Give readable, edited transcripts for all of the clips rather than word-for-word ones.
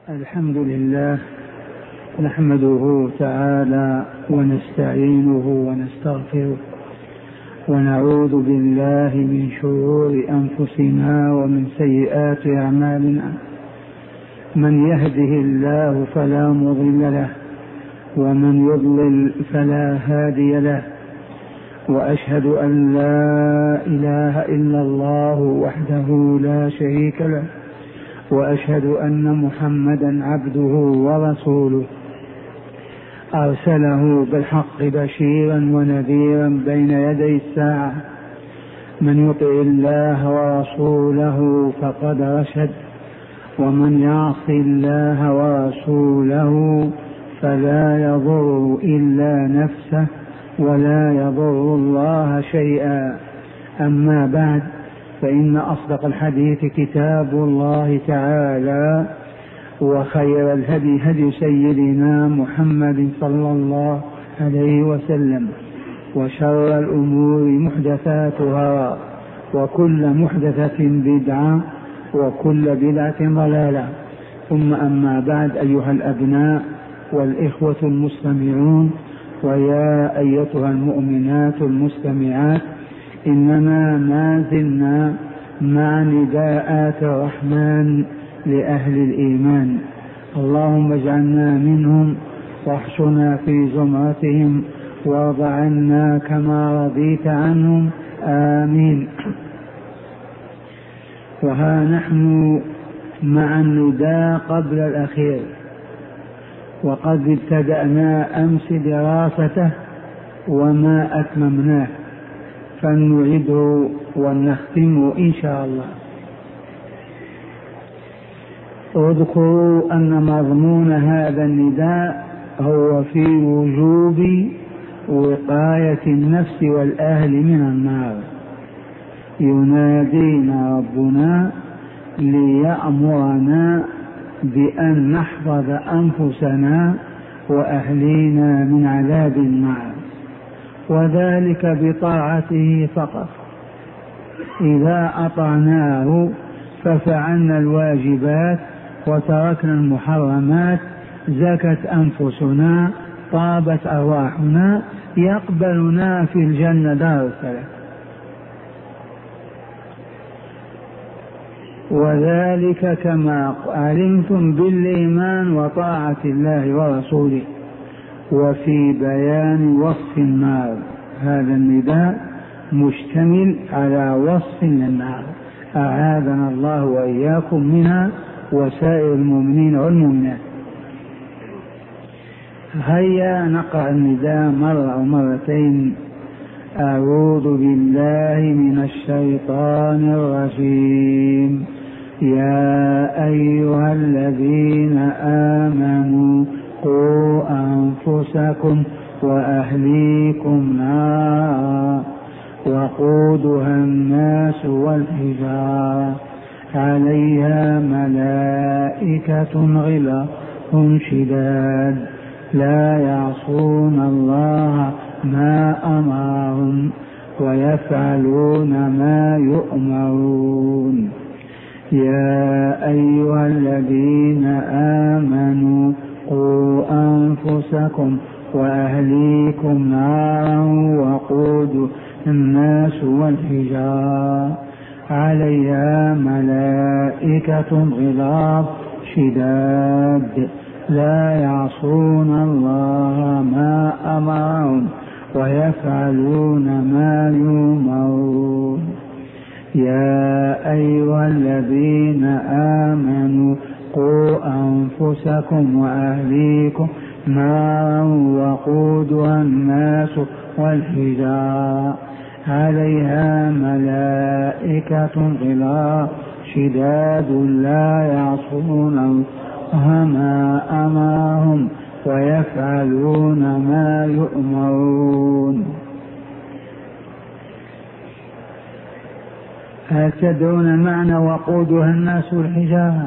الحمد لله نحمده تعالى ونستعينه ونستغفره ونعوذ بالله من شرور أنفسنا ومن سيئات أعمالنا. من يهده الله فلا مضل له ومن يضلل فلا هادي له، وأشهد أن لا إله إلا الله وحده لا شريك له، وأشهد أن محمدا عبده ورسوله أرسله بالحق بشيرا ونذيرا بين يدي الساعة. من يطع الله ورسوله فقد رشد، ومن يعص الله ورسوله فلا يضر إلا نفسه ولا يضر الله شيئا. أما بعد، فإن أصدق الحديث كتاب الله تعالى، وخير الهدي هدي سيدنا محمد صلى الله عليه وسلم، وشر الأمور محدثاتها، وكل محدثة بدعة، وكل بدعة ضلالة. ثم أما بعد، أيها الأبناء والإخوة المستمعون، ويا أيتها المؤمنات المستمعات، إننا ما زلنا مع نداءات الرحمن لأهل الإيمان. اللهم اجعلنا منهم واحشنا في زمرتهم وارض عنا كما رضيت عنهم، آمين. وها نحن مع النداء قبل الأخير، وقد ابتدأنا أمس دراسته وما أتممناه، فلنعيده ونختمه إن شاء الله. اذكروا أن مضمون هذا النداء هو في وجوب وقاية النفس والأهل من النار. ينادينا ربنا ليأمرنا بأن نحفظ أنفسنا وأهلينا من عذاب النار، وذلك بطاعته فقط. إذا أطعناه ففعلنا الواجبات وتركنا المحرمات، زكت أنفسنا، طابت أرواحنا، يقبلنا في الجنة دار السلام. وذلك كما علمتم بالإيمان وطاعة الله ورسوله. وفي بيان وصف النار، هذا النداء مشتمل على وصف للنار، أعاذنا الله وإياكم منها وسائر المؤمنين والمؤمنات. هيا نقرأ النداء مرة أو مرتين. أعوذ بالله من الشيطان الرجيم. يا أيها الذين آمنوا قوا أنفسكم وأهليكم نارا وقودها الناس والحجارة عليها ملائكة غلاظ شداد لا يعصون الله ما أمرهم ويفعلون ما يؤمرون. يا أيها الذين آمنوا قوا أنفسكم وأهليكم نارا وقودها الناس والحجارة عليها ملائكة غلاظ شداد لا يعصون الله ما أمرهم ويفعلون ما يؤمرون. يا أيها الذين آمنوا قوا أنفسكم وأهليكم نارا وقودها الناس والحجارة عليها ملائكة غلاظ شداد لا يعصون الله ما أمرهم ويفعلون ما يؤمرون. هل تدرون معنى وقودها الناس والحجارة؟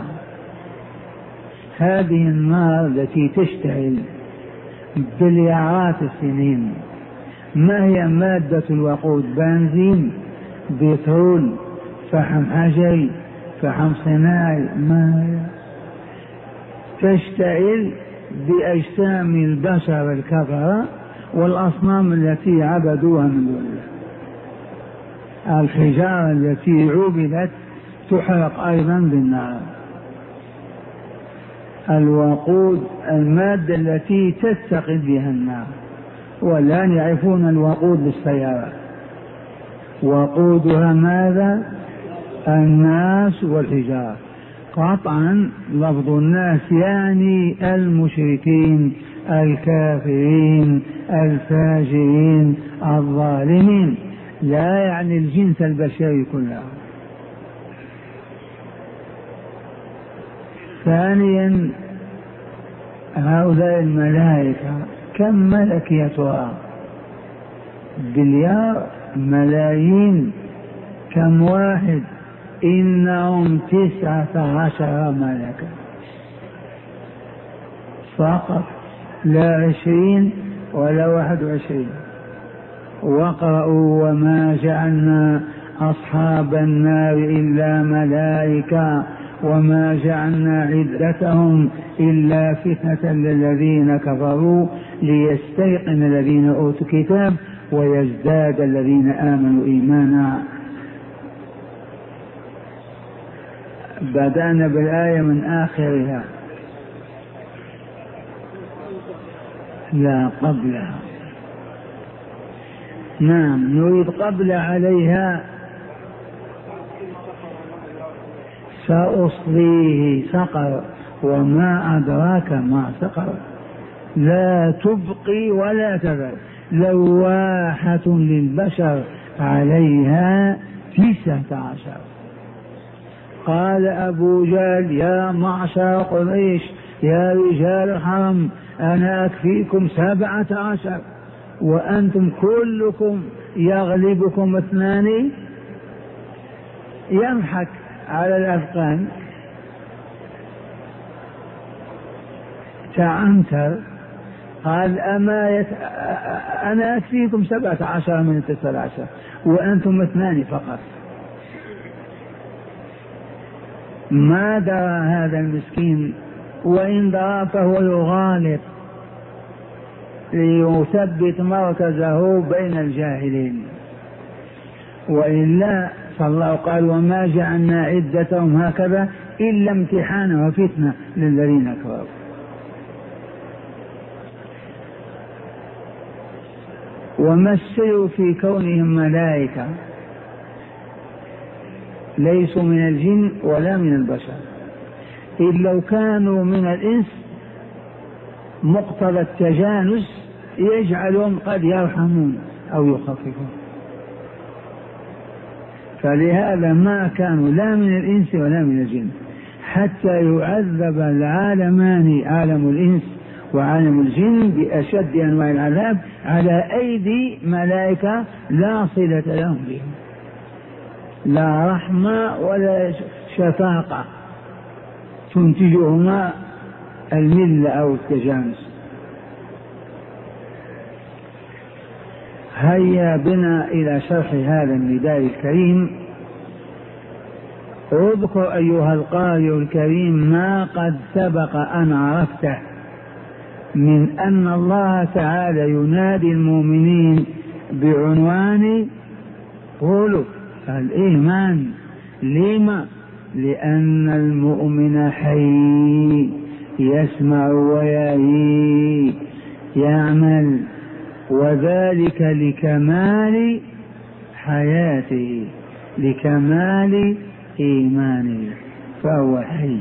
هذه النار التي تشتعل بليارات السنين، ما هي مادة الوقود؟ بنزين، بترول، فحم حجري، فحم صناعي، ما هي؟ تشتعل بأجسام البشر الكفرة والأصنام التي عبدوها من دون الله. الحجارة التي عبدت تحرق أيضا بالنار. الوقود المادة التي تتقد بها النار، والآن يعرفون الوقود بالسيارات. وقودها ماذا؟ الناس والحجارة. قطعا لفظ الناس يعني المشركين الكافرين الفاجرين الظالمين، لا يعني الجنس البشري كله. ثانيا هؤلاء الملائكة كم ملك يا ترى؟ بليار، ملايين، كم واحد؟ إنهم 19 ملكا فقط، لا 20 ولا 21. واقرأوا وما جعلنا أصحاب النار إلا ملائكة وما جعلنا عدتهم إلا فتنة للذين كفروا ليستيقن الذين أوتوا الكتاب ويزداد الذين آمنوا إيمانا. بدأنا بالآية من آخرها، لا قبلها. نعم نريد قبل عليها. سأصليه سقر وما أدراك ما سقر لا تبقي ولا تذر لواحة للبشر عليها 19. قال أبو جهل يا معشر قريش يا رجال الحرم أنا أكفيكم 17 وأنتم كلكم يغلبكم 2. يضحك على الأفغان تعنتر. قال أنا أكفيكم 17 من 19 وأنتم 2 فقط. ما درى هذا المسكين، وإن درى فهو يغالط ليثبت مركزه بين الجاهلين، وإلا فالله قال وما جعلنا عدتهم هكذا إلا امتحانا وفتنة للذين كفروا. وما السر في كونهم ملائكة؟ ليسوا من الجن ولا من البشر، إذ لو كانوا من الإنس مقتضى التجانس يجعلهم قد يرحمون أو يخففون، فلهذا ما كانوا لا من الإنس ولا من الجن حتى يعذب العالمان، عالم الإنس وعالم الجن، بأشد أنواع العذاب على أيدي ملائكة لا صلة لهم بهم، لا رحمة ولا شفاقة تنتجهما الملة أو التجانس. هيا بنا إلى شرح هذا النداء الكريم. اذكر أيها القارئ الكريم ما قد سبق أن عرفته من أن الله تعالى ينادي المؤمنين بعنوان قولوا الإيمان. لما؟ لأن المؤمن حي يسمع ويهي يعمل، وذلك لكمال حياته لكمال إيمانه فهو حي.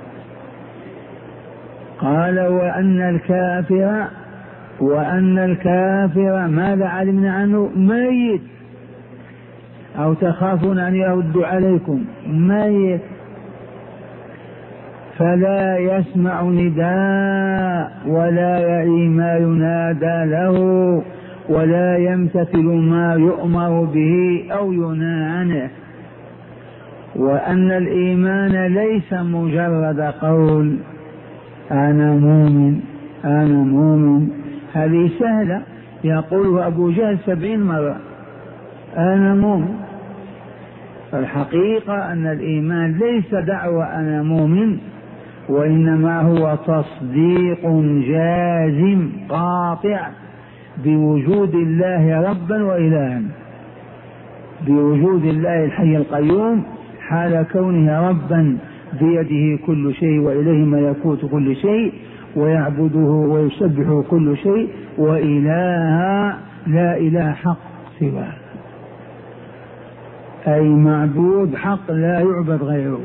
قال وأن الكافر ماذا علمنا عنه؟ ميت، أو تخافون أن يرد عليكم ميت، فلا يسمع نداء ولا يعي ما ينادى له ولا يمتثل ما يؤمر به أو ينهى عنه. وأن الإيمان ليس مجرد قول أنا مؤمن أنا مؤمن، هذه سهلة يقولها أبو جهل 70 مرة أنا مؤمن. فالحقيقة أن الإيمان ليس دعوة أنا مؤمن، وإنما هو تصديق جازم قاطع بوجود الله ربا وإلها، بوجود الله الحي القيوم حال كونه ربا بيده كل شيء وإليه ملكوت كل شيء ويعبده ويسبحه كل شيء، وإلها لا إله حق سواه، أي معبود حق لا يعبد غيره.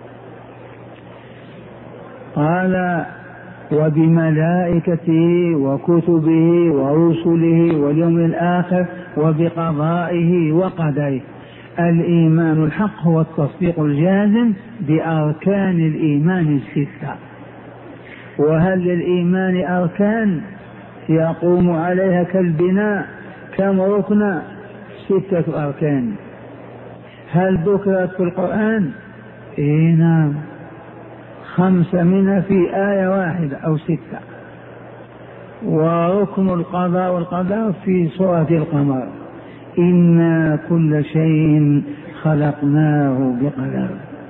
قال وبملائكته وكتبه ورسله واليوم الآخر وبقضائه وقدره. الإيمان الحق هو التصديق الجازم بأركان الإيمان الستة. وهل للإيمان أركان يقوم عليها كالبناء كم ركن؟ 6 أركان. هل ذكرت في القرآن؟ نعم، 5 منها في آية واحدة أو 6. وركن القضاء والقدر في سورة القمر: إنا كل شيء خلقناه بقدر.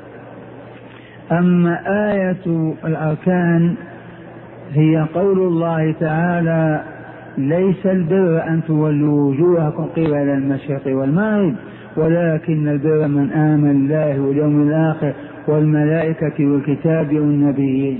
أما آية الأركان هي قول الله تعالى: ليس البر أن تولوا وجوهكم قبل المشرق والمغرب ولكن البر من آمن الله واليوم الآخر والملائكة والكتاب والنبيين.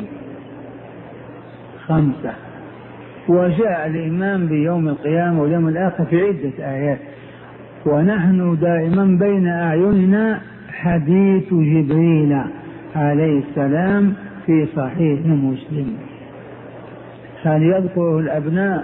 5. وجاء الإيمان بيوم القيامة واليوم الآخر في عدة آيات، ونحن دائما بين أعيننا حديث جبريل عليه السلام في صحيح مسلم. هل يذكره الأبناء؟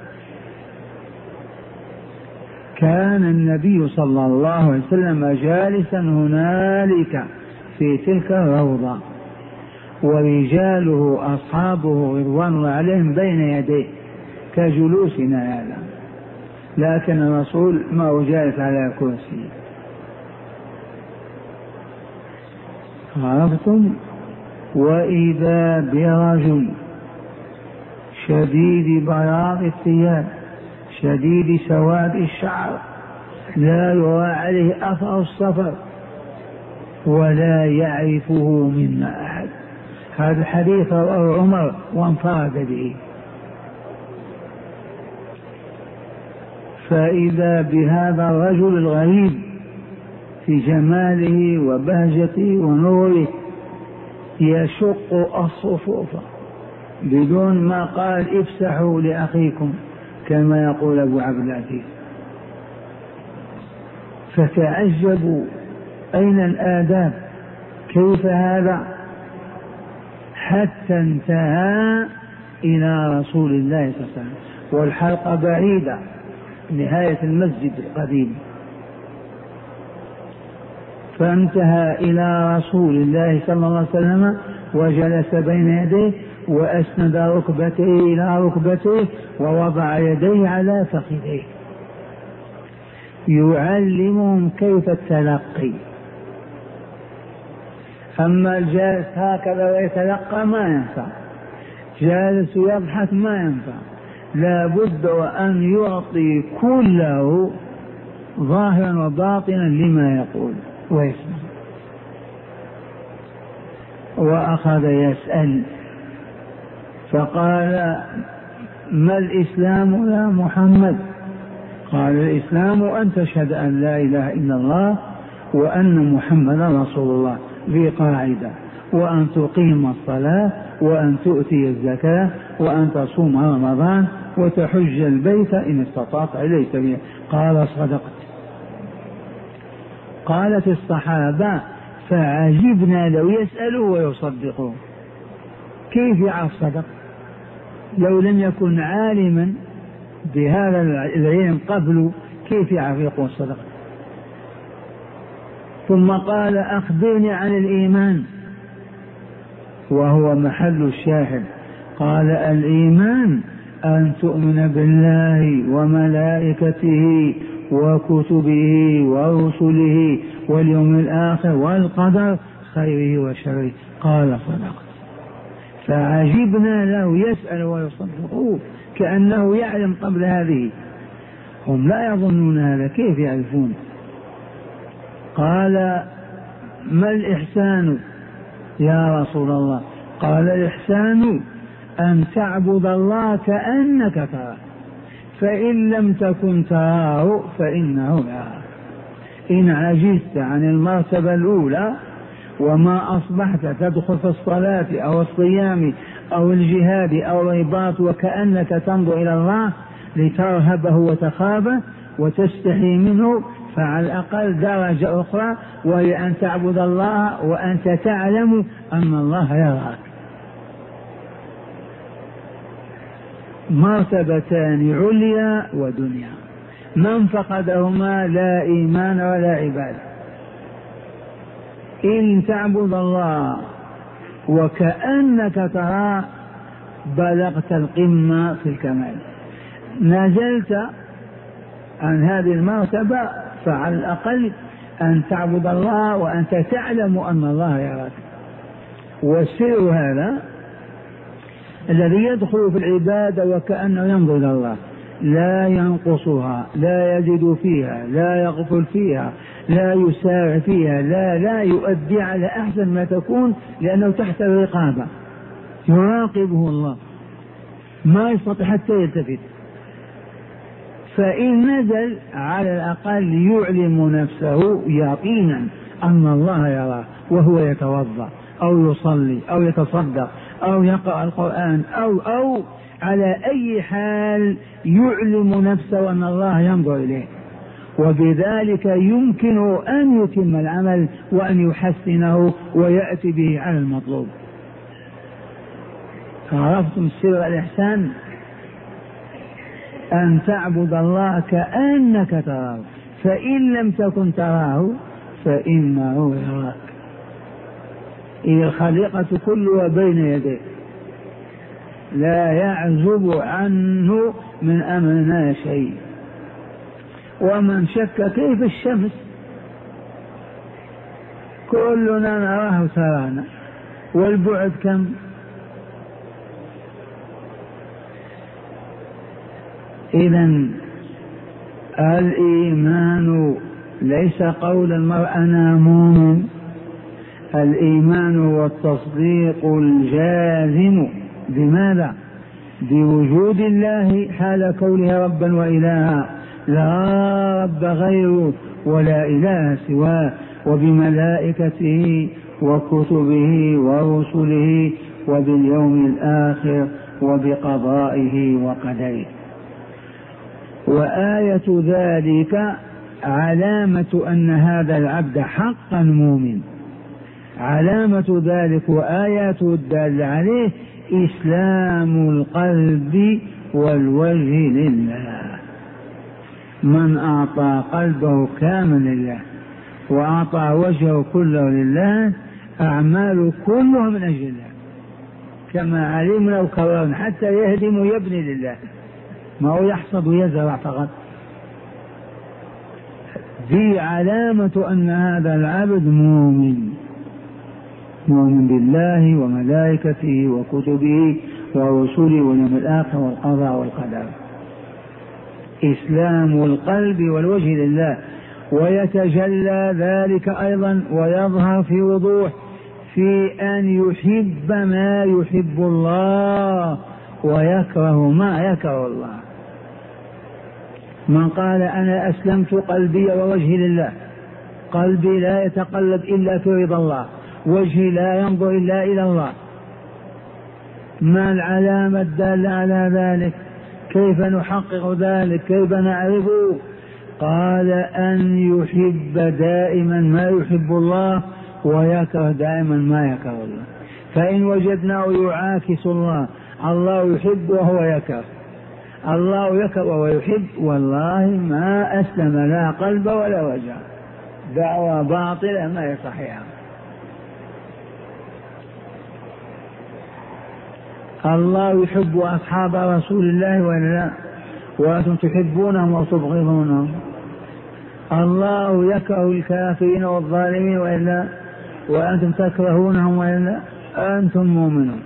كان النبي صلى الله عليه وسلم جالسا هنالك في تلك الروضة، ورجاله أصحابه رضوان الله عليهم بين يديه كجلوسنا هذا، لكن الرسول ما هو جالس على كرسي. عرفتم؟ وإذا برجل شديد بياض الثياب شديد سواد الشعر لا يرى عليه أثر السفر ولا يعرفه منا أحد. هذا الحديث رواه عمر وانفرد به. فإذا بهذا الرجل الغريب في جماله وبهجته ونوره يشق الصفوف بدون ما قال افسحوا لأخيكم كما يقول أبو عبد العزيز. فتعجبوا أين الآداب؟ كيف هذا؟ حتى انتهى إلى رسول الله صلى الله عليه وسلم، والحلقة بعيدة نهاية المسجد القديم. فانتهى إلى رسول الله صلى الله عليه وسلم وجلس بين يديه وأسند ركبتيه إلى ركبتيه ووضع يديه على فخذيه يعلمهم كيف التلقي. أما الجالس هكذا ويتلقى ما ينفع، جالس يضحك ما ينفع، لا بد وأن يعطي كله ظاهرا وباطنا لما يقول ويسمع. وأخذ يسأل فقال: ما الإسلام يا محمد؟ قال: الإسلام أن تشهد أن لا إله إلا الله وأن محمدا رسول الله ذي قاعدة، وأن تقيم الصلاة وأن تؤتي الزكاة وأن تصوم رمضان وتحج البيت إن استطعت إليه سبيلا. قال: صدقت. قالت الصحابة: فعجبنا لو يسألوا ويصدقوا. كيف يعرف صدق لو لم يكن عالما بهذا العلم قبل؟ كيف يعرف يقول صدق؟ ثم قال: أخبرني عن الإيمان، وهو محل الشاهد. قال: الإيمان أن تؤمن بالله وملائكته وكتبه ورسله واليوم الآخر والقدر خيره وشره. قال: صدقت. فعجبنا له يسأل ويصدقه كأنه يعلم قبل هذه. هم لا يظنون هذا، كيف يعرفون؟ قال: ما الإحسان يا رسول الله؟ قال الإحسان أن تعبد الله كأنك تراه فإن لم تكن تراه فإنه يراك. إن عجزت عن المرتبة الأولى وما أصبحت تدخل في الصلاة أو الصيام أو الجهاد أو الرباط وكأنك تنظر إلى الله لترهبه وتخافه وتستحي منه، فعلى الأقل درجة أخرى وهي أن تعبد الله وأنت تعلم أن الله يراك. مرتبتان عليا ودنيا، من فقدهما لا إيمان ولا عبادة. إن تعبد الله وكأنك تراه بلغت القمة في الكمال. نزلت عن هذه المرتبة فعلى الأقل أن تعبد الله وأنت تعلم أن الله يراك. والسر هذا الذي يدخل في العبادة وكأنه ينظر إلى الله، لا ينقصها، لا يزيد فيها، لا يغفل فيها، لا يسارع فيها، لا يؤدي على أحسن ما تكون، لأنه تحت الرقابة يراقبه الله، ما يستطيع حتى يلتفت. فإن نزل على الأقل يعلم نفسه يقينا أن الله يراه وهو يتوضأ أو يصلي أو يتصدق أو يقرأ القرآن أو على أي حال يعلم نفسه أن الله ينظر إليه، وبذلك يمكن أن يتم العمل وأن يحسنه ويأتي به على المطلوب. عرفتم سر الإحسان؟ أن تعبد الله كأنك تراه فإن لم تكن تراه فإنه يراك. إذ الخليقة كلها بين يديه لا يعزب عنه من أمرنا شيء. ومن شك كيف الشمس كلنا نراه ترانا، والبعد كم؟ إذن الإيمان ليس قول المرء أنا مؤمن، الإيمان والتصديق الجازم. بماذا؟ بوجود الله حال كونه ربا وإلها، لا رب غيره ولا إله سواه، وبملائكته وكتبه ورسله وباليوم الآخر وبقضائه وقدره. وآية ذلك علامة أن هذا العبد حقا مؤمن، علامة ذلك وآياته الدالة عليه إسلام القلب والوجه لله. من أعطى قلبه كامل لله وأعطى وجهه كله لله أعماله كلها من أجل الله، كما علمنا وكررنا، حتى يهدم ويبني لله، ما هو يحصد ويزرع فقط. ذي علامة أن هذا العبد مؤمن، مؤمن بالله وملائكته وكتبه ورسله واليوم الآخر والقضاء والقدر. إسلام القلب والوجه لله. ويتجلى ذلك أيضا ويظهر في وضوح في أن يحب ما يحب الله ويكره ما يكره الله. من قال أنا أسلمت قلبي ووجهي لله، قلبي لا يتقلب إلا في رضا الله، وجهي لا ينظر إلا إلى الله، ما العلامة الدالة على ذلك؟ كيف نحقق ذلك؟ كيف نعرفه؟ قال أن يحب دائما ما يحب الله ويكره دائما ما يكره الله. فإن وجدناه يعاكس الله، الله يحب وهو يكره، الله يكره وهو يحب، والله ما أسلم لا قلب ولا وجه، دعوة باطلة ما هي صحيحة. الله يحب أصحاب رسول الله ولا لا؟ وأنتم تحبونهم وتبغضونهم. الله يكره الكافرين والظالمين وإلا، وأنتم تكرهونهم وإلا، أنتم مؤمنون.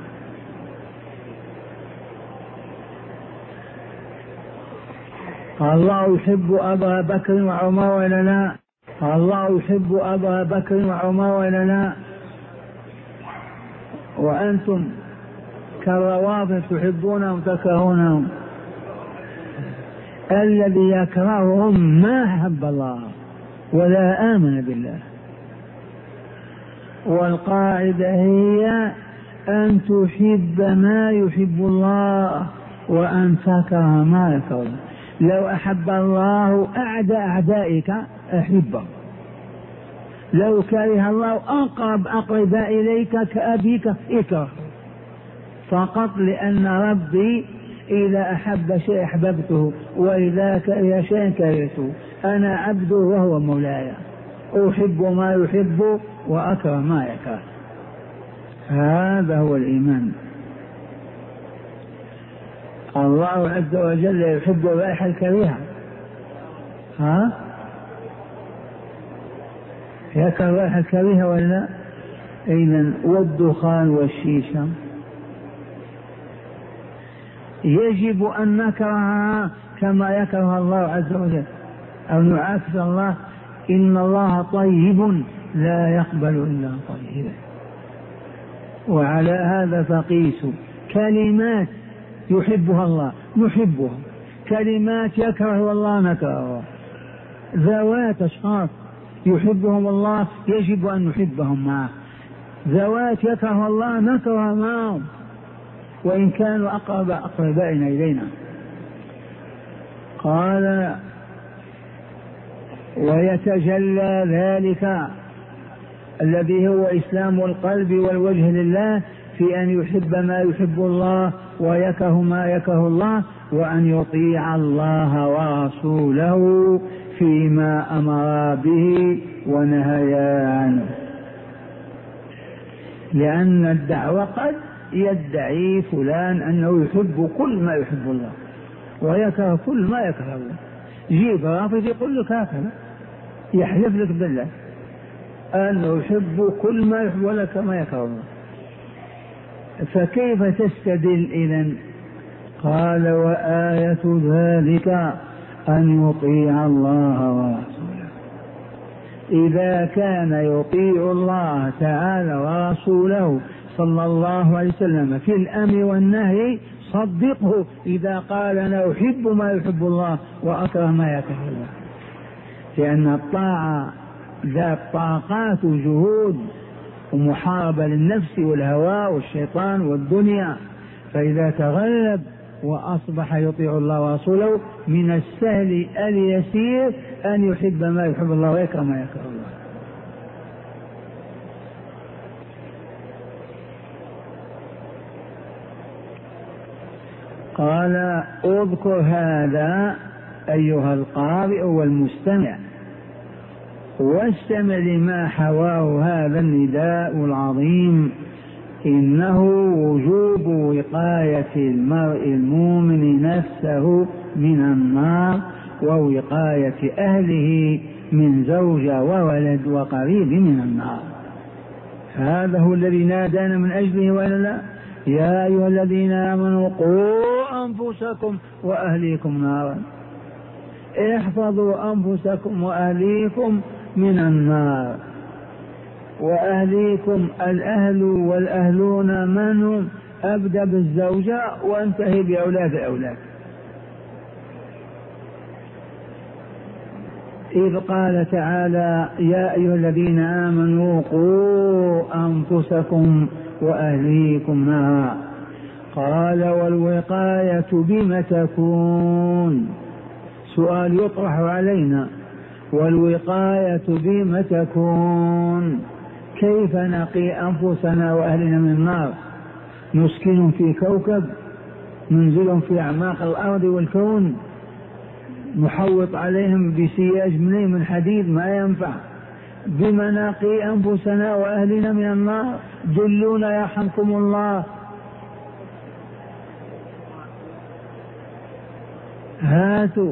الله يحب أبا بكر وعمر وإلا لا؟ الله يحب أبا بكر وعمر وإلا لا؟ وأنتم كالروافض تحبونهم تكرهونهم. الذي يكرههم ما أحب الله ولا آمن بالله. والقاعدة هي أن تحب ما يحب الله وأن تكره ما يكره. لو أحب الله أعدائك أحبه، لو كره الله أقرب إليك كأبيك اكره، فقط لأن ربي إذا أحب شيء أحببته وإذا كره شيء كرهته. أنا عبده وهو مولاي، أحب ما يحب وأكره ما يكره. هذا هو الإيمان. الله عز وجل يحب الرائحة الكريهة، يكره الرائحة الكريهة ولا؟ إذن والدخان والشيشة يجب أن نكرهها كما يكره الله عز وجل، أو نعاكس الله. إن الله طيب لا يقبل إلا طيبا. وعلى هذا فقيسوا كلمات يحبها الله نحبها، كلمات يكره الله نكرهها، ذوات أشخاص يحبهم الله يجب أن نحبهم معه، ذوات يكره الله نكره معهم وإن كانوا أقربائنا إلينا. قال ويتجلى ذلك الذي هو إسلام القلب والوجه لله في أن يحب ما يحب الله ويكره ما يكره الله، وأن يطيع الله ورسوله فيما أمر به ونهى عنه. لأن الدعوة قد يدعي فلان أنه يحب كل ما يحب الله ويكره كل ما يكره الله. جيب رافض يقول لك هكذا، يحلف لك بالله أنه يحب كل ما يحب ولا كما يكره الله. فكيف تستدل إذن؟ قال وآية ذلك أن يطيع الله ورسوله. إذا كان يطيع الله تعالى ورسوله صلى الله عليه وسلم في الأمر والنهي صدقه إذا قال أنا أحب ما يحب الله وأكره ما يكره الله، لأن الطاعة ذات طاقات وجهود ومحاربة للنفس والهوى والشيطان والدنيا. فإذا تغلب وأصبح يطيع الله ورسوله من السهل اليسير أن يحب ما يحب الله ويكره ما يكره الله. قال اذكر هذا أيها القارئ والمستمع واستمع لما حواه هذا النداء العظيم. إنه وجوب وقاية المرء المؤمن نفسه من النار ووقاية أهله من زوجة وولد وقريب من النار. هذا هو الذي نادانا من أجله ولا لا؟ يا أيها الذين آمنوا قوا أنفسكم وأهليكم نارا. احفظوا أنفسكم وأهليكم من النار. وأهليكم الأهل والأهلون من هم؟ أبدأ بالزوجة وانتهي بأولاد الأولاد. إذ قال تعالى يا أيها الذين آمنوا قوا أنفسكم وأهليكم نارا. قال والوقاية بم تكون؟ سؤال يطرح علينا، والوقاية بم تكون؟ كيف نقي أنفسنا وأهلنا من النار؟ نسكن في كوكب، ننزل في أعماق الأرض والكون، نحوط عليهم بسياج من حديد ما ينفع. بما نقي أنفسنا وأهلنا من النار؟ دلونا يرحمكم الله. هاتوا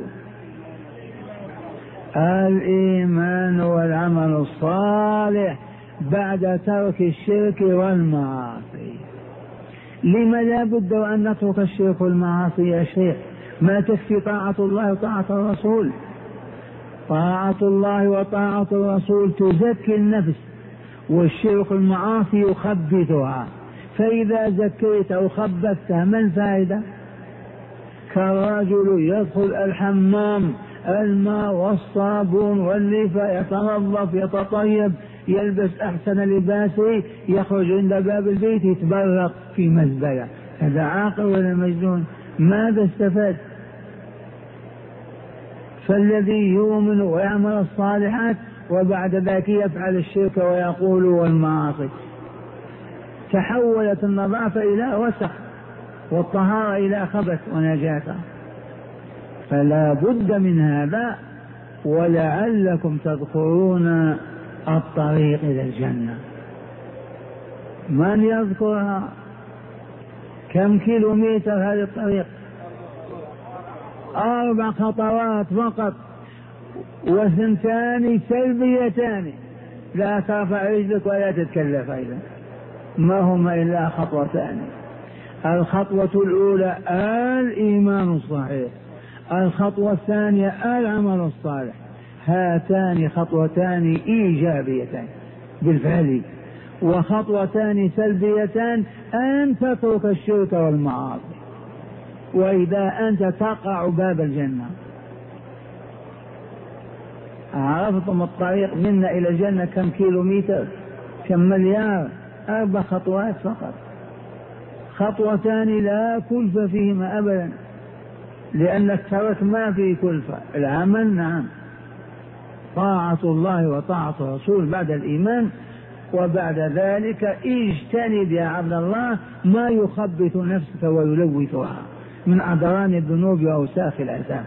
الإيمان والعمل الصالح بعد ترك الشرك والمعاصي. لما لا بد أن نترك الشرك والمعاصي يا شيخ؟ ما تكفي طاعة الله وطاعة الرسول؟ طاعة الله وطاعة الرسول تزكي النفس، والشرك والمعاصي يخبثها. فإذا زكيت أو خبثتها ما الفائدة؟ كالرجل يدخل الحمام الماء والصابون والليفة، يتنظف يتطيب يلبس أحسن لباسه، يخرج عند باب البيت يتبرق في مزبلة. هذا عاقل ولا مجنون؟ ماذا استفاد؟ فالذي يؤمن ويعمل الصالحات وبعد ذلك يفعل الشرك ويقول والمعاصي، تحولت النظافة إلى وسخ والطهارة إلى خبث ونجاسة. فلا بد من هذا. ولعلكم تذكرون الطريق إلى الجنة. من يذكرها؟ كم كيلومتر هذا الطريق؟ 4 خطوات فقط، و2 سلبيتان، لا ترفع رجلك ولا تتكلف أيضا، ما هما إلا 2 خطوات. الخطوة الأولى الإيمان الصحيح، الخطوة الثانية العمل الصالح. هاتان خطوتان إيجابيتان بالفعل، وخطوتان سلبيتان أن تترك الشرك والمعاصي، وإذا أنت تقع باب الجنة. عرفتم الطريق منا إلى الجنة كم كيلومتر؟ كم مليار؟ 4 خطوات فقط، خطوتان لا كلف فيهما أبدا، لأن الترك ما فيه كلفة. العمل نعم، طاعة الله وطاعة الرسول بعد الإيمان، وبعد ذلك اجتنب يا عبد الله ما يخبث نفسك ويلوثها من أضران الذنوب وأوساخ الآثام.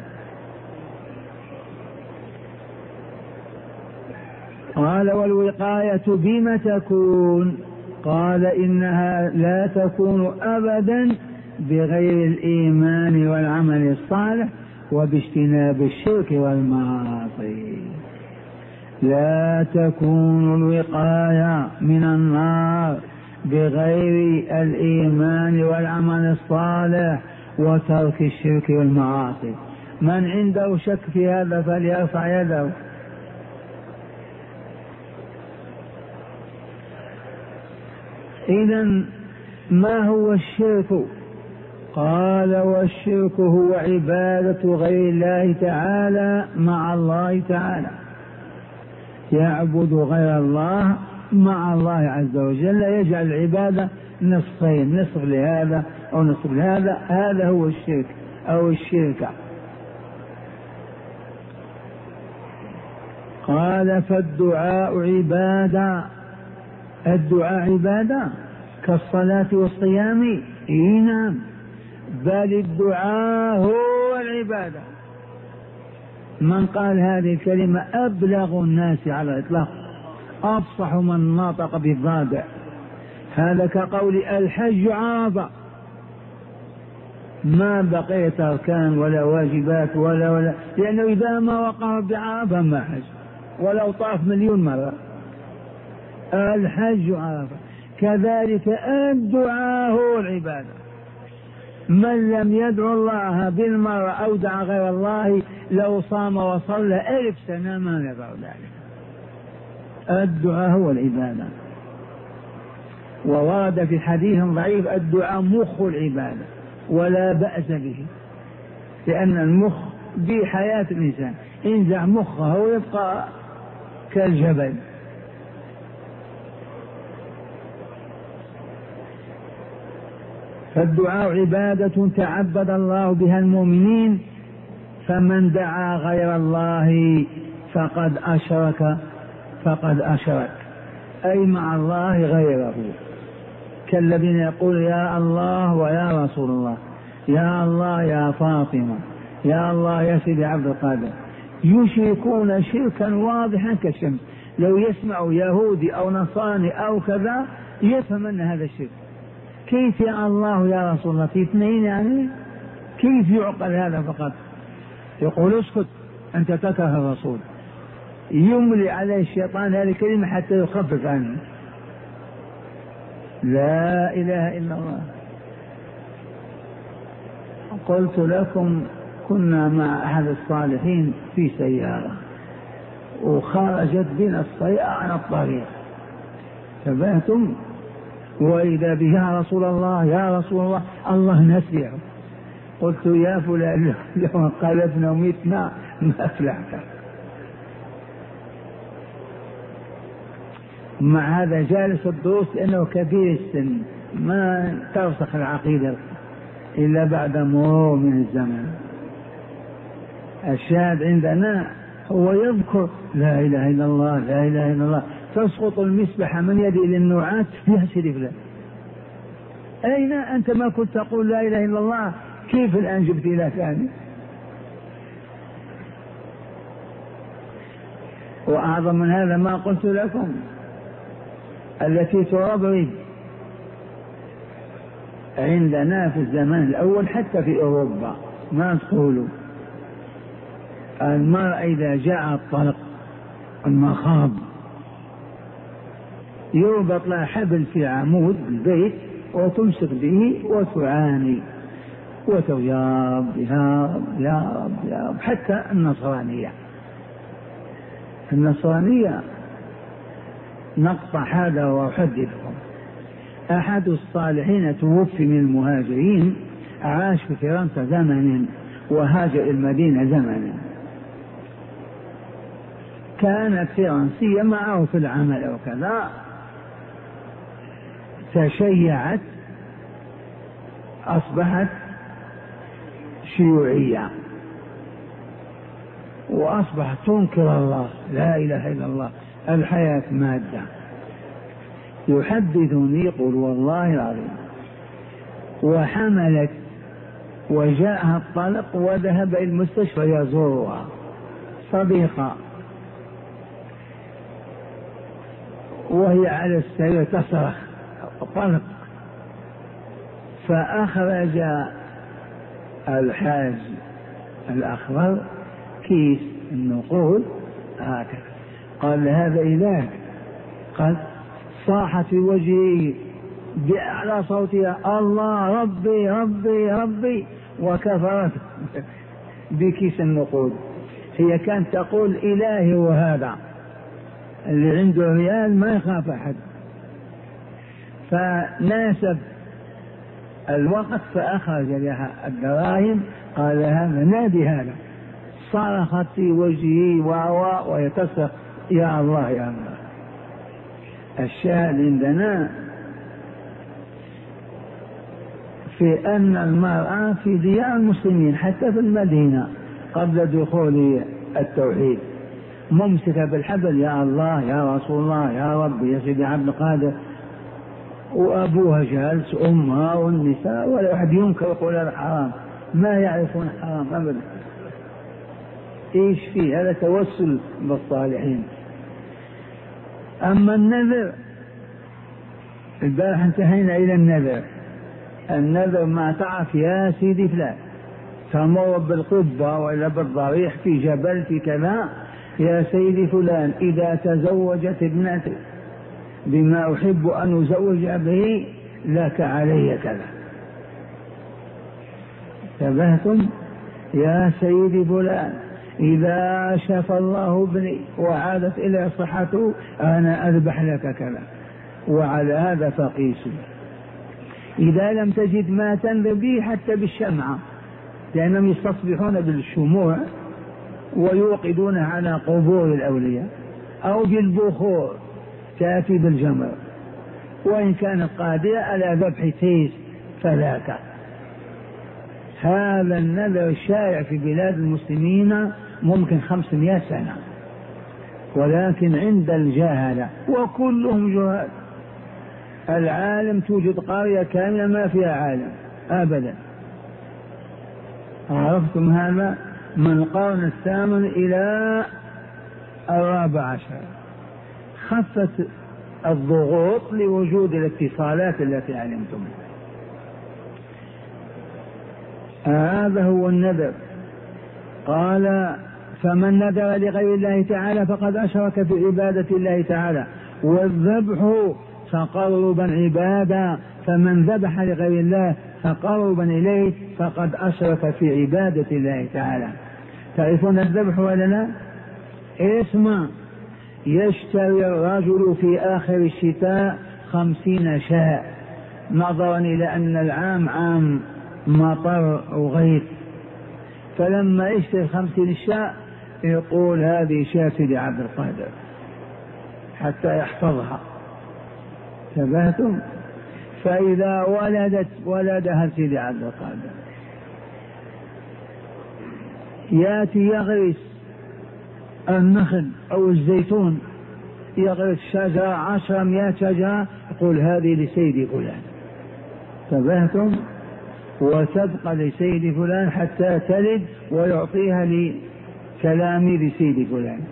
قال والوقاية بما تكون؟ قال إنها لا تكون أبدا بغير الإيمان والعمل الصالح وباجتناب الشرك والمعاصي. لا تكون الوقاية من النار بغير الإيمان والعمل الصالح وترك الشرك والمعاصي. من عنده شك في هذا فليرفع يده. إذن ما هو الشرك؟ قال والشرك هو عبادة غير الله تعالى مع الله تعالى، يعبد غير الله مع الله عز وجل، يجعل العبادة نصفين، نصف لهذا أو نصف لهذا. هذا هو الشرك أو الشركة. قال فالدعاء عبادة. الدعاء عبادة كالصلاة والصيام؟ نعم، بل الدعاء هو العبادة. من قال هذه الكلمة أبلغ الناس على الإطلاق، أفصح من نطق بالضاد. هذا كقول الحج عرفة، ما بقيت أركان ولا واجبات ولا لأنه إذا ما وقع بعرفة ما حج، ولو طاف 1,000,000 مرة. الحج عرفة. كذلك الدعاء هو العبادة. من لم يدعو الله بالمرة أو دعا غير الله لو صام وصلى 1000 سنة ما نفع ذلك. الدعاء هو العبادة. وورد في حديث ضعيف الدعاء مخ العبادة ولا بأس به، لأن المخ بحياة الإنسان، انزع مخه يبقى كالجبل. فالدعاء عبادة تعبد الله بها المؤمنين، فمن دعا غير الله فقد أشرك أي مع الله غيره، كالذين يقول يا الله ويا رسول الله، يا الله يا فاطمة، يا الله يا سيدي عبد القادر، يشركون شركا واضحا كالشمس. لو يسمع يهودي أو نصراني أو كذا يفهم أن هذا الشرك. كيف يا الله يا رسول الله في 2 يعني؟ كيف يعقل هذا؟ فقط يقول اسكت أنت تكره الرسول، يملي عليه الشيطان هذه الكلمة حتى يخفف عنه. لا إله إلا الله. قلت لكم كنا مع أحد الصالحين في سيارة وخرجت بنا السيارة عن الطريق، تبعتم وإذا به يا رسول الله يا رسول الله الله نسيه. قلت يا فلان لو انقلبنا ومتنا ما أفلحت. مع هذا جالس الدروس لأنه كبير السن ما ترسخ العقيدة إلا بعد مرور من الزمن. الشاهد عندنا هو يذكر لا إله إلا الله لا إله إلا الله، تسقط المسبحة من يدي إلى النعات يا سيدي فلان أين أنت ما كنت تقول لا إله إلا الله، كيف الآن جبت إلى ثاني؟ وأعظم من هذا ما قلت لكم التي تربرب عندنا في الزمان الأول حتى في أوروبا ما تقولوا المرأة إذا جاء الطلق المخاض يربط لها حبل في عمود البيت وتمسك به وتعاني وتقول يا رب يا رب يا رب يا رب. حتى النصرانية نقطع هذا وأحدثكم. أحد الصالحين توفي من المهاجرين، عاش في فرنسا زمنا وهاجر المدينة زمنا، كانت فرنسية معه في العمل أو كذا، تشيعت أصبحت شيوعية وأصبحت تنكر الله لا إله إلا الله، الحياة مادة. يحدثني يقول والله العظيم وحملت وجاءها الطلق وذهب إلى المستشفى يزورها صديقة وهي على السرير تصرخ طلق، فأخرج الحاج الأخضر كيس النقود هكذا، قال هذا إله، قال صاحت في وجهي بأعلى صوتها الله ربي ربي ربي وكفرت بكيس النقود. هي كانت تقول إلهي وهذا اللي عنده ريال ما يخاف أحد، فناسب الوقت فأخرج لها الدراهم قال هذا نادي هذا، صرخت في وجهه ويتصرخ يا الله يا الله. الشاهد عندنا في أن المرأة في ديار المسلمين حتى في المدينة قبل دخول التوحيد ممسكة بالحبل يا الله يا رسول الله يا رب يا سيدي عبد القادر، وأبوها جالس أمها والنساء ولا أحد ينكر يقول هذا حرام، ما يعرفون حرام أبدا. إيش فيه؟ هذا توسل بالصالحين. أما النذر البارح انتهينا إلى النذر ما تعرف يا سيدي فلان تمر بالقبة ولا بالضريح في جبل في كذا، يا سيدي فلان إذا تزوجت ابنتي بما أحب أن أزوج به لك علي كذا. انتبهتم؟ يا سيدي فلان إذا شفى الله ابني وعادت إلى صحته أنا أذبح لك كذا، وعلى هذا فقيسوا. إذا لم تجد ما تنذر به حتى بالشمعة، لأنهم يستصبحون بالشموع ويوقدون على قبور الأولياء، أو بالبخور تأتي بالجمر، وإن كانت قادرة على ذبح تيس فذاك. هذا النذر الشائع في بلاد المسلمين ممكن 500 سنة، ولكن عند الجهلة وكلهم جهال. العالم توجد قرية كاملة ما فيها عالم أبدا. عرفتم هذا؟ من القرن الثامن إلى 14 خفت الضغوط لوجود الاتصالات التي علمتم. هذا هو النذر. قال فمن نذر لغير الله تعالى فقد أشرك في عبادة الله تعالى، والذبح تقربا عبادة، فمن ذبح لغير الله تقربا إليه فقد أشرك في عبادة الله تعالى. تعرفون الذبح ولا لا؟ اسمع، يشتري الرجل في آخر الشتاء 50 شاة نظرا إلى أن العام عام مطر وغيث، فلما يشتري 50 شاة يقول هذه شاة سيدي عبد القادر حتى يحفظها. تبهتم؟ فإذا ولدها سيدي عبد القادر يأتي يغرس النخل أو الزيتون، يغرس شجرة 10 100 شجرة، يقول هذه لسيدي فلان. تبهتم؟ وتبقى لسيدي فلان حتى تلد ويعطيها لكلامي لسيدي فلان.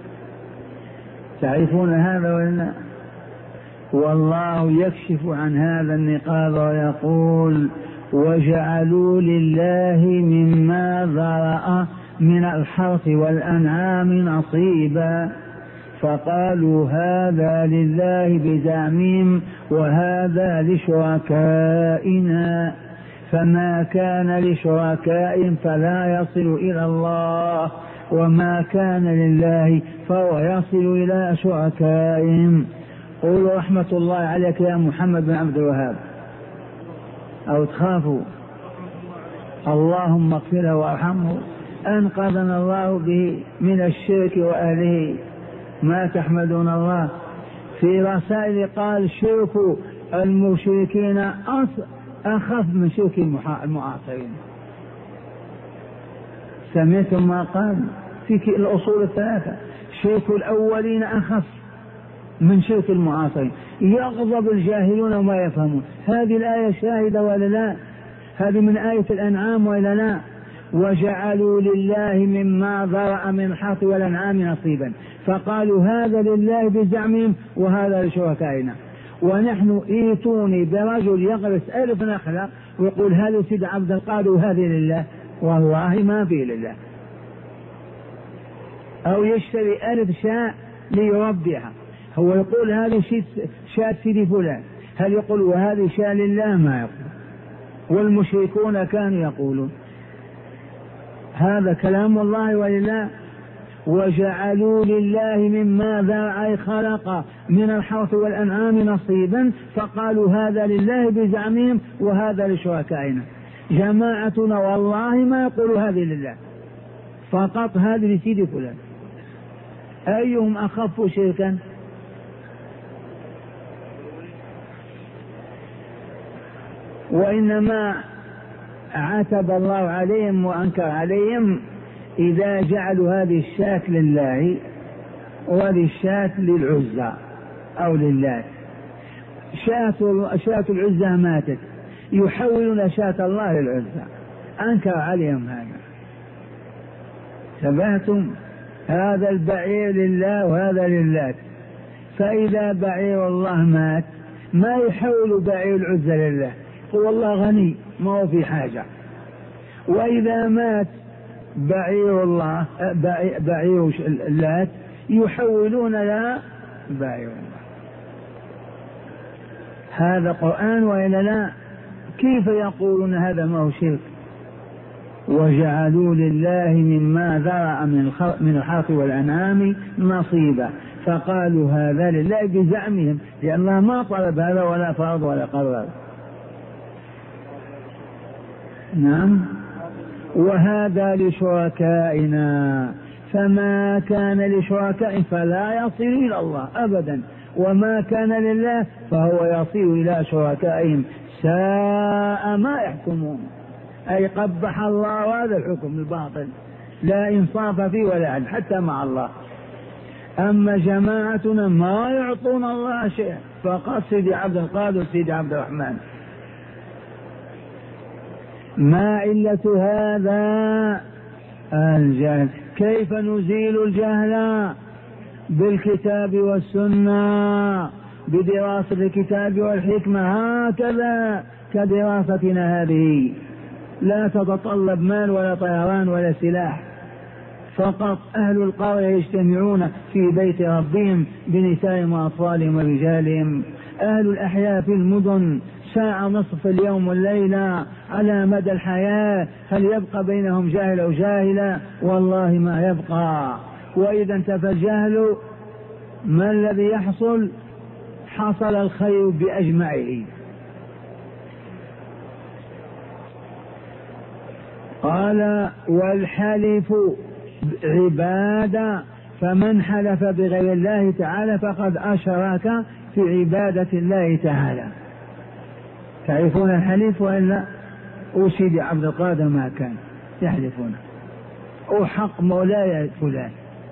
تعرفون هذا ولا؟ والله يكشف عن هذا النقاب ويقول وجعلوا لله مما ذرأ من الحرث والأنعام نصيبا فقالوا هذا لله بزعمهم وهذا لشركائنا فما كان لشركائهم فلا يصل إلى الله وما كان لله فهو يصل إلى شركائهم. قولوا رحمة الله عليك يا محمد بن عبد الوهاب، أو تخافوا. اللهم اغفره وارحمه، أنقذنا الله به من الشرك وأهله. ما تحمدون الله؟ في رسائل قال شرك المشركين أخف من شرك المعاصرين. سمعتم ما قال في الأصول الثلاثة؟ شرك الأولين أخف من شرك المعاصرين. يغضب الجاهلون وما يفهمون. هذه الآية شاهدة ولا لا؟ هذه من آية الأنعام ولا لا؟ وجعلوا لله مما ذرأ من الحرث والأنعام نصيبا فقالوا هذا لله بزعمهم وهذا لشركائنا. ونحن ايتوني برجل يغرس 1000 نخلة ويقول هذا سيد عبد القادر وهذه لله، والله ما في لله. أو يشتري 1000 شاة ليربيها، هو يقول هذه شاة سيدي فلان، هل يقول وهذه شاة لله؟ ما يقول. والمشركون كانوا يقولون. هذا كلام الله ولله. وجعلوا لله مما ذرأ خلق من الحرث والأنعام نصيبا فقالوا هذا لله بزعمهم وهذا لشركائنا. جماعتنا والله ما يقولوا هذه لله، فقط هذه لسيدي فلان. أيهم أخف شركا؟ وإنما عتب الله عليهم وأنكر عليهم إذا جعلوا هذه الشاة لله وهذه الشاة للعزى أو لله. شاة العزى ماتت يحولون شاة الله للعزى، أنكر عليهم هذا. تبهتم؟ هذا البعير لله وهذا لله. فإذا بعير الله مات ما يحول بعير العزى لله، هو الله غني ما هو في حاجة. وإذا مات بعير الله بعير اللات يحولون لا بعير الله. هذا قرآن وإلا لا؟ كيف يقولون هذا ما هو شرك؟ وجعلوا لله مما ذرأ من الحرث والأنعام نصيبا فقالوا هذا لله بزعمهم، لأن الله ما طلب هذا ولا فرض ولا قرر. نعم. وهذا لشركائنا فما كان لشركائهم فلا يصل إلى الله أبدا وما كان لله فهو يصل إلى شركائهم ساء ما يحكمون. أي قبح الله هذا الحكم الباطل، لا إنصاف فيه ولا عدل حتى مع الله. أما جماعتنا ما يعطون الله شيء، فقط سيدي عبد القادر سيدي عبد الرحمن. ما علة هذا؟ الجهل. كيف نزيل الجهل؟ بالكتاب والسنة، بدراسة الكتاب والحكمة، هكذا كدراستنا هذه، لا تتطلب مال ولا طيران ولا سلاح، فقط أهل القرية يجتمعون في بيت ربهم بنسائهم وأطفالهم ورجالهم. أهل الأحياء في المدن ساعة نصف في اليوم والليلة على مدى الحياة، هل يبقى بينهم جاهل أو جاهلة؟ والله ما يبقى. وإذا انتفى الجهل ما الذي يحصل؟ حصل الخير بأجمعه. قال والحلف عبادة، فمن حلف بغير الله تعالى فقد أشرك في عبادة الله تعالى. تعرفون الحلف وإلا؟ أوصي عبد القادر ما كان يحلفون وحق مولاي فلان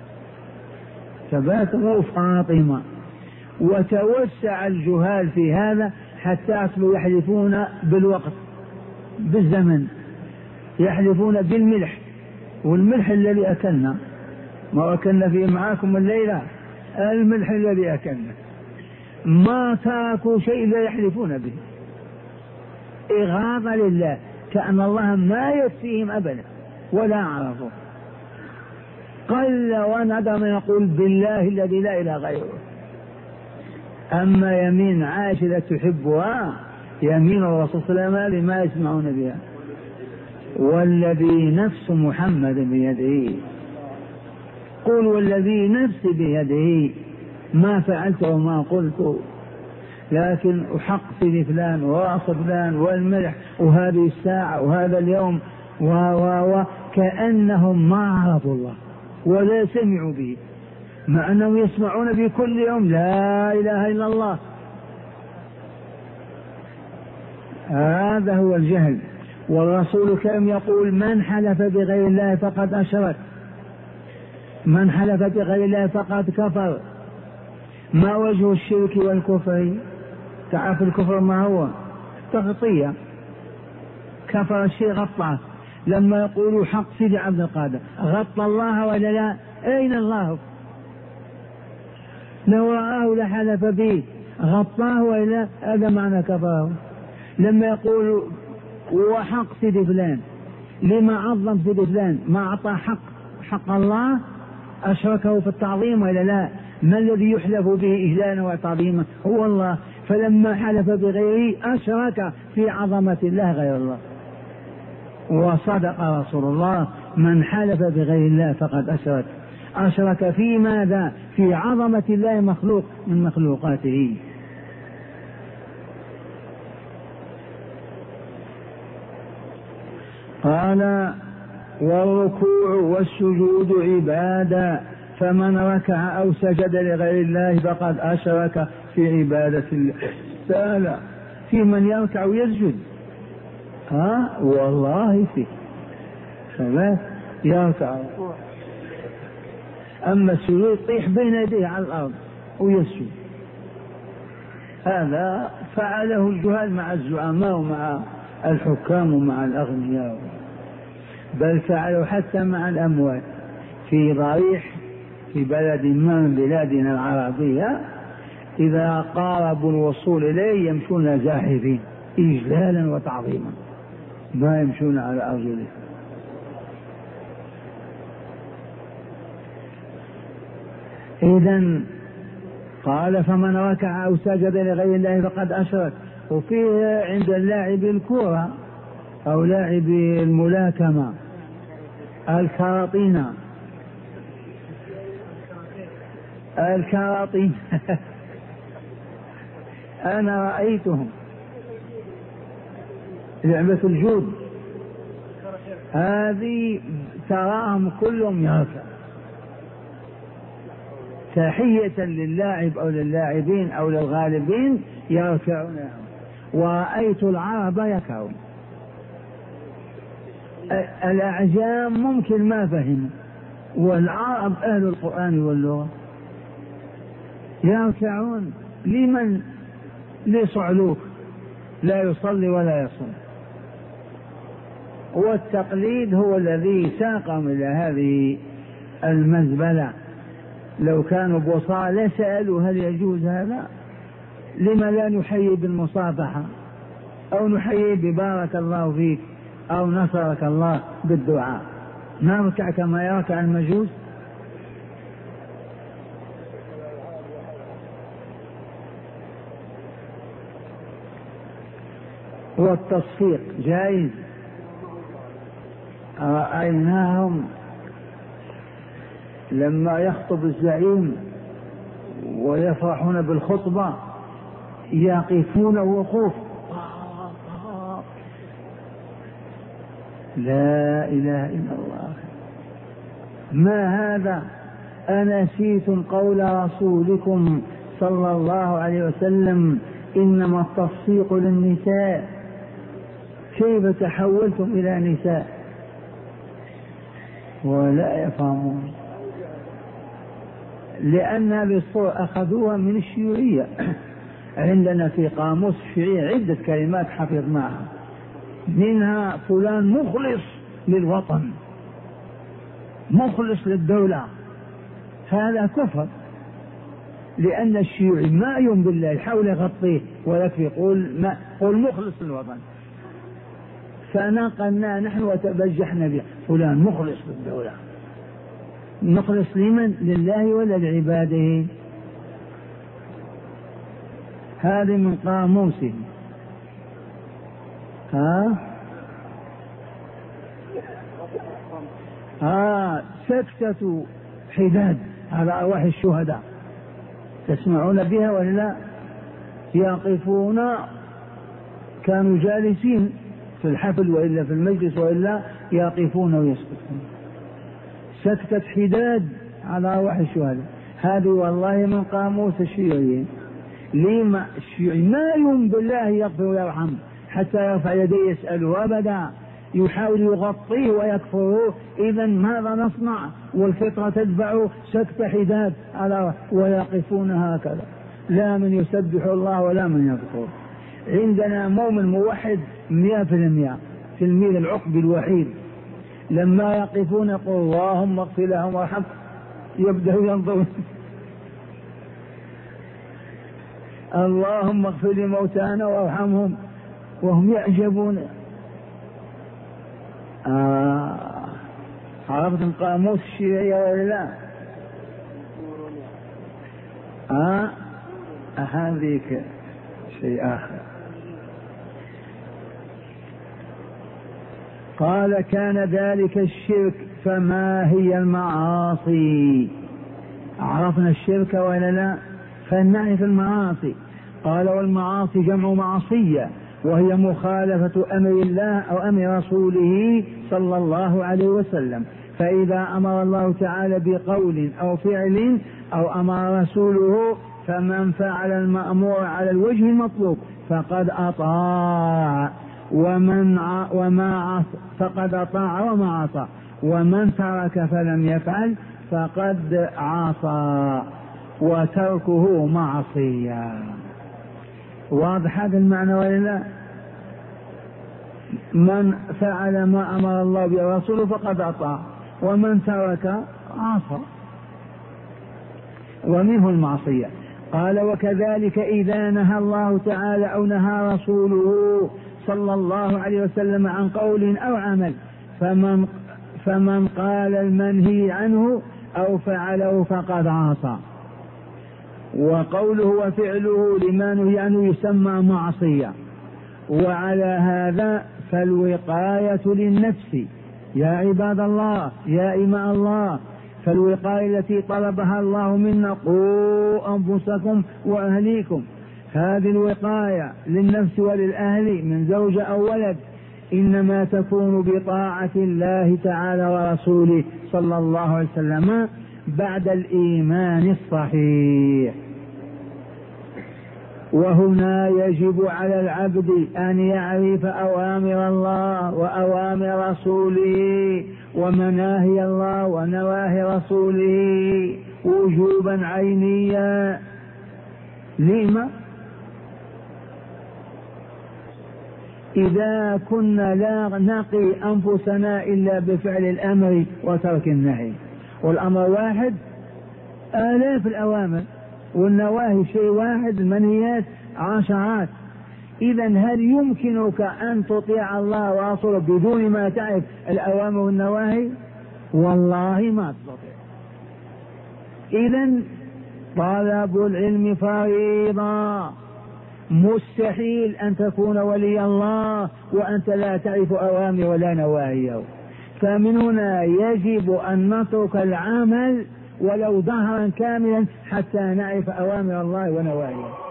تباتغوا فاطمة. وتوسع الجهال في هذا حتى أصبحوا يحلفون بالوقت بالزمن، يحلفون بالملح، والملح الذي أكلنا ما أكلنا فيه معاكم الليلة، الملح الذي أكلنا ما تركوا شيء لا يحلفون به إغاظة لله، كأن الله ما يكفيهم أبدا ولا عرفوا. قل ونادر من يقول بالله الذي لا إله غيره. أما يمين عائشة تحبها يمين الرسول صلى الله عليه وسلم ما يسمعون بها، والذي نفس محمد بيده، قل والذي نفسي بيده ما فعلت وما قلت، لكن أحق في فلان وراس فلان والملح وهذه الساعة وهذا اليوم كأنهم ما عرفوا الله ولا سمعوا به، مع أنهم يسمعون به كل يوم لا إله إلا الله. هذا هو الجهل. والرسول كان يقول من حلف بغير الله فقد أشرك، من حلف بغير الله فقد كفر. ما وجه الشرك والكفر؟ تعرف الكفر ما هو؟ تغطية. كفر الشيء غطاه. لما يقولوا حق سيدي عبد القادر غطى الله ولا لا؟ أين الله؟ لو رآه لحلف به، غطاه ولا؟ هذا معنى كفره. لما يقولوا وحق سيدي فلان، لما عظم سيدي فلان؟ ما أعطى حق الله، أشركه في التعظيم ولا لا؟ ما الذي يحلف به إجلالا وتعظيما؟ هو الله. فلما حلف بغيره أشرك في عظمة الله غير الله. وصدق رسول الله من حلف بغير الله فقد أشرك. أشرك في ماذا؟ في عظمة الله مخلوق من مخلوقاته. قال والركوع والسجود عبادة، فمن ركع أو سجد لغير الله فقد أشرك في عبادة الله تعالى. في من يركع ويسجد، والله فيه خلاص يركع، أما السجود يطيح بين يديه على الأرض ويسجد. هذا فعله الجهال مع الزعماء ومع الحكام ومع الأغنياء، بل فعلوا حتى مع الأموات. في ضريح في بلد ما من بلادنا العربية إذا قاربوا الوصول إليه يمشون زاحفين إجلالا وتعظيما، ما يمشون على أرجلهم. إذن قال فمن ركع أو سجد لغير الله فقد أشرك. وفيه عند اللاعب الكرة أو لاعب الملاكمة الكراطين أنا رأيتهم لعبة الجود هذه تراهم كلهم يركع تحية للاعب أو للاعبين أو للغالبين يركعون. ورأيت العرب يركعون. الأعجام ممكن ما فهموا، والعرب أهل القرآن واللغة يركعون. لمن؟ لصعلوك لا يصلي ولا يصوم. والتقليد هو الذي ساقهم إلى هذه المزبلة. لو كانوا بوصاة لسألوا هل يجوز هذا؟ لما لا نحيي بالمصافحة أو نحيي ببارك الله فيك أو نصرك الله بالدعاء؟ نركع كما يركع المجوس. والتصفيق جائز. رأيناهم لما يخطب الزعيم ويفرحون بالخطبة يقفون وقوف لا إله إلا الله. ما هذا؟ أنسيتم قول رسولكم صلى الله عليه وسلم إنما التصفيق للنساء؟ كيف تحولتم إلى نساء؟ ولا يفهمون، لأن هذه الصورة أخذوها من الشيوعية. عندنا في قاموس الشيوعية عدة كلمات حفظ معها، منها فلان مخلص للوطن، مخلص للدولة. هذا كفر، لأن الشيوعي ما يؤمن بالله يحاول يغطيه ويكفي يقول مخلص للوطن. فنقلنا نحن وتبجحنا به، فلان مخلص للدولة. مخلص لمن؟ لله ولا لعباده؟ هذه من قاموسه. سكتة حداد على أرواح الشهداء، تسمعون بها ولا لا؟ يقفون، كانوا جالسين في الحفل وإلا في المجلس وإلا يقفون ويسكتون. سكتة حداد على أرواح الشهداء، هذه والله من قاموس الشيوعيين. لما الشيوعي ما يؤمن بالله يغفر ويرحم حتى يرفع يديه يسأله أبدا، يحاول يغطيه ويكفره. إذا ماذا نصنع؟ والفطرة تدفع سكت حداد على ويقفون هكذا، لا من يسبح الله ولا من يذكر. عندنا مؤمن موحد 100%، تلميذ العقبي الوحيد، لما يقفون يقول اللهم اغفر لهم وارحمهم، يبدأ ينظر اللهم اغفر لموتانا وارحمهم، وهم يعجبون. عرفتم قاموس الشيعية ولا لا؟ هذيك شيء آخر. قال كان ذلك الشرك، فما هي المعاصي؟ عرفنا الشرك ولا لا؟ فلنعرف المعاصي. قال والمعاصي جمع معصية، وهي مخالفة أمر الله أو أمر رسوله صلى الله عليه وسلم. فإذا أمر الله تعالى بقول أو فعل أو أمر رسوله، فمن فعل المأمور على الوجه المطلوب فقد أطاع، فقد أطاع وما عصى، ومن ترك فلم يفعل فقد عصى، وتركه معصية. واضح هذا المعنى ولا لا؟ من فعل ما أمر الله برسوله فقد أطاع، ومن ترك عصى، ومنه المعصية. قال وكذلك إذا نهى الله تعالى أو نهى رسوله صلى الله عليه وسلم عن قول أو عمل، فمن قال المنهي عنه أو فعله فقد عصى. وقوله وفعله لما نهي عنه يسمى معصية. وعلى هذا فالوقاية للنفس يا عباد الله يا إماء الله، فالوقاية التي طلبها الله منا قوا أنفسكم وأهليكم، هذه الوقاية للنفس وللأهل من زوجة أو ولد إنما تكون بطاعة الله تعالى ورسوله صلى الله عليه وسلم بعد الإيمان الصحيح. وهنا يجب على العبد أن يعرف أوامر الله وأوامر رسوله ومناهي الله ونواهي رسوله وجوبا عينيا. لما؟ إذا كنا لا نقي أنفسنا إلا بفعل الأمر وترك النهي، والأمر واحد، آلاف الأوامر، والنواهي شيء واحد، المنهيات عشرات. إذا هل يمكنك أن تطيع الله ورسوله بدون ما تعرف الأوامر والنواهي؟ والله ما تستطيع. إذا طلب العلم فريضة، مستحيل أن تكون ولي الله وأنت لا تعرف أوامر ولا نواهيه. فمن هنا يجب أن نترك العمل ولو ظهرا كاملا حتى نعرف أوامر الله ونواهيه.